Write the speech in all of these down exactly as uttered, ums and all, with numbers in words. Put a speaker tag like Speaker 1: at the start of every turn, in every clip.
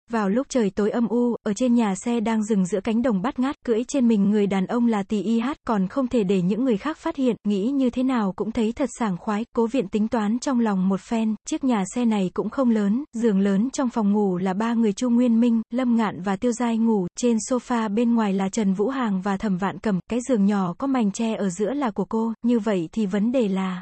Speaker 1: Vào lúc trời tối âm u, ở trên nhà xe đang dừng giữa cánh đồng bát ngát, cưỡi trên mình người đàn ông là Tỳ Y Hát, còn không thể để những người khác phát hiện, nghĩ như thế nào cũng thấy thật sảng khoái. Cố Viện tính toán trong lòng một phen, chiếc nhà xe này cũng không lớn, giường lớn trong phòng ngủ là ba người Chu Nguyên Minh, Lâm Ngạn và Tiêu Giai ngủ, trên sofa bên ngoài là Trần Vũ Hàng và Thẩm Vạn Cẩm, cái giường nhỏ có mành tre ở giữa là của cô, như vậy thì vấn đề là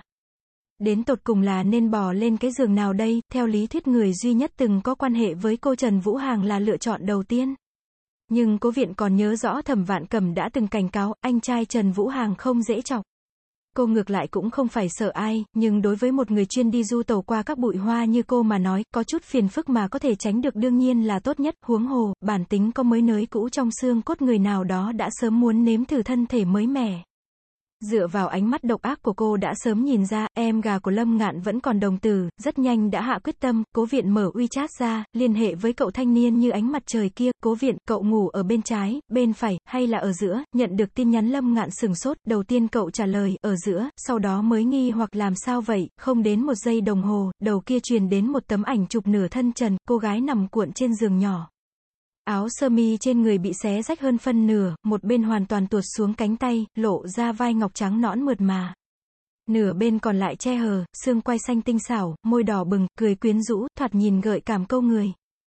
Speaker 1: đến tột cùng là nên bò lên cái giường nào đây? Theo lý thuyết người duy nhất từng có quan hệ với cô Trần Vũ Hàng là lựa chọn đầu tiên. Nhưng Cố Viện còn nhớ rõ Thẩm Vạn Cẩm đã từng cảnh cáo, anh trai Trần Vũ Hàng không dễ chọc. Cô ngược lại cũng không phải sợ ai, nhưng đối với một người chuyên đi du tàu qua các bụi hoa như cô mà nói, có chút phiền phức mà có thể tránh được đương nhiên là tốt nhất, huống hồ, bản tính có mới nới cũ trong xương cốt người nào đó đã sớm muốn nếm thử thân thể mới mẻ. Dựa vào ánh mắt độc ác của cô đã sớm nhìn ra, em gà của Lâm Ngạn vẫn còn đồng tử, rất nhanh đã hạ quyết tâm. Cố Viện mở WeChat ra, liên hệ với cậu thanh niên như ánh mặt trời kia. Cố Viện, cậu ngủ ở bên trái, bên phải, hay là ở giữa? Nhận được tin nhắn Lâm Ngạn sửng sốt, đầu tiên cậu trả lời, ở giữa, sau đó mới nghi hoặc làm sao vậy, không đến một giây đồng hồ, đầu kia truyền đến một tấm ảnh chụp nửa thân trần, cô gái nằm cuộn trên giường nhỏ. Áo sơ mi trên người bị xé rách hơn phân nửa, một bên hoàn toàn tuột xuống cánh tay, lộ ra vai ngọc trắng nõn mượt mà. Nửa bên còn lại che hờ, xương quai xanh tinh xảo, môi đỏ bừng, cười quyến rũ, thoạt nhìn gợi cảm câu người.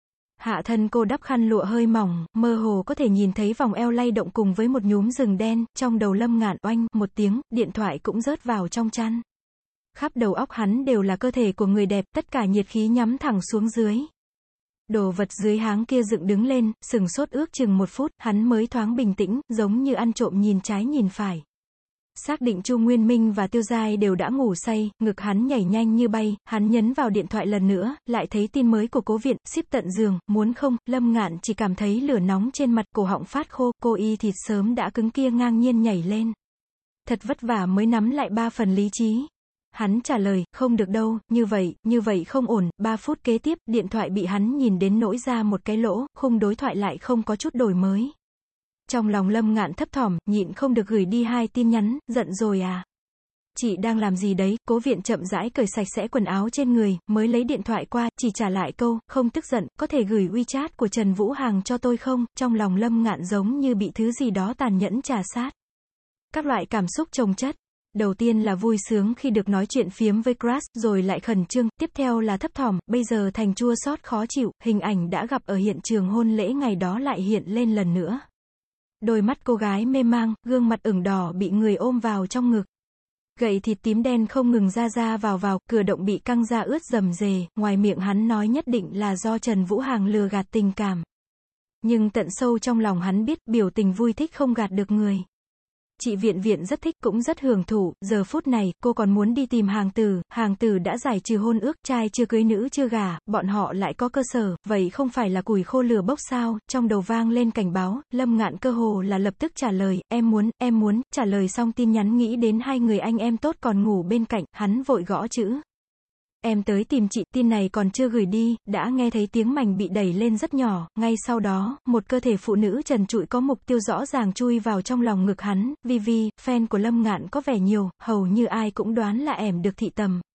Speaker 1: Hạ thân cô đắp khăn lụa hơi mỏng, mơ hồ có thể nhìn thấy vòng eo lay động cùng với một nhúm rừng đen, trong đầu Lâm Ngạn oanh, một tiếng, điện thoại cũng rớt vào trong chăn. Khắp đầu óc hắn đều là cơ thể của người đẹp, tất cả nhiệt khí nhắm thẳng xuống dưới. Đồ vật dưới háng kia dựng đứng lên, sừng sốt ước chừng một phút, hắn mới thoáng bình tĩnh, giống như ăn trộm nhìn trái nhìn phải. Xác định Chu Nguyên Minh và Tiêu Giai đều đã ngủ say, ngực hắn nhảy nhanh như bay, hắn nhấn vào điện thoại lần nữa, lại thấy tin mới của Cố Viện, ship tận giường, muốn không? Lâm Ngạn chỉ cảm thấy lửa nóng trên mặt, cổ họng phát khô, cô y thịt sớm đã cứng kia ngang nhiên nhảy lên. Thật vất vả mới nắm lại ba phần lý trí. Hắn trả lời, không được đâu, như vậy, như vậy không ổn. Ba phút kế tiếp, điện thoại bị hắn nhìn đến nỗi ra một cái lỗ, khung đối thoại lại không có chút đổi mới. Trong lòng Lâm Ngạn thấp thỏm, nhịn không được gửi đi hai tin nhắn, giận rồi à? Chị đang làm gì đấy? Cố Viện chậm rãi cởi sạch sẽ quần áo trên người, mới lấy điện thoại qua, chỉ trả lại câu, không tức giận, có thể gửi WeChat của Trần Vũ Hàng cho tôi không? Trong lòng Lâm Ngạn giống như bị thứ gì đó tàn nhẫn trà sát. Các loại cảm xúc chồng chất. Đầu tiên là vui sướng khi được nói chuyện phiếm với crush, rồi lại khẩn trương, tiếp theo là thấp thỏm, bây giờ thành chua xót khó chịu, hình ảnh đã gặp ở hiện trường hôn lễ ngày đó lại hiện lên lần nữa. Đôi mắt cô gái mê mang, gương mặt ửng đỏ bị người ôm vào trong ngực. Gậy thịt tím đen không ngừng ra ra vào vào, cửa động bị căng ra ướt rầm rề, ngoài miệng hắn nói nhất định là do Trần Vũ Hàng lừa gạt tình cảm. Nhưng tận sâu trong lòng hắn biết, biểu tình vui thích không gạt được người. Chị Viện Viện rất thích cũng rất hưởng thụ, giờ phút này, cô còn muốn đi tìm Hàng Tử, Hàng Tử đã giải trừ hôn ước, trai chưa cưới nữ chưa gả, bọn họ lại có cơ sở, vậy không phải là củi khô lửa bốc sao? Trong đầu vang lên cảnh báo, Lâm Ngạn cơ hồ là lập tức trả lời, em muốn, em muốn, trả lời xong tin nhắn nghĩ đến hai người anh em tốt còn ngủ bên cạnh, hắn vội gõ chữ. Em tới tìm chị, tin này còn chưa gửi đi, đã nghe thấy tiếng mảnh bị đẩy lên rất nhỏ, ngay sau đó, một cơ thể phụ nữ trần trụi có mục tiêu rõ ràng chui vào trong lòng ngực hắn. Vivi, fan của Lâm Ngạn có vẻ nhiều, hầu như ai cũng đoán là ẻm được thị tầm,